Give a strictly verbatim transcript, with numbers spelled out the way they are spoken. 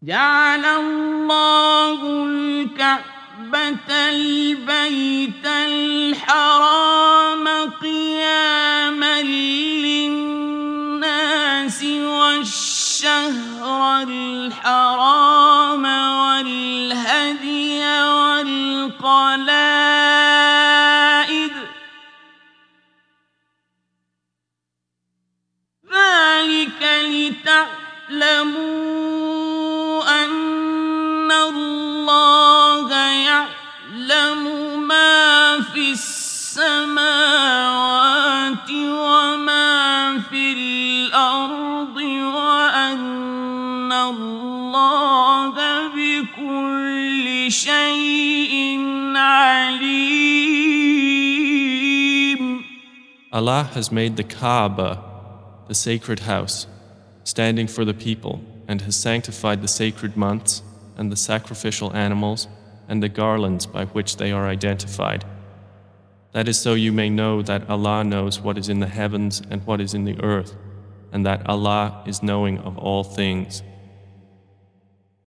جعل الله الكعبة البيت الحرام قياما للناس والشهر الحرام والهدي والقلائد ذلك لتعلموا أن الله يعلم ما في السماوات وما في الأرض وأن الله بكل شيء عليم. Allah has made the Kaaba, the sacred house, standing for the people, and has sanctified the sacred months and the sacrificial animals and the garlands by which they are identified. That is so you may know that Allah knows what is in the heavens and what is in the earth, and that Allah is knowing of all things.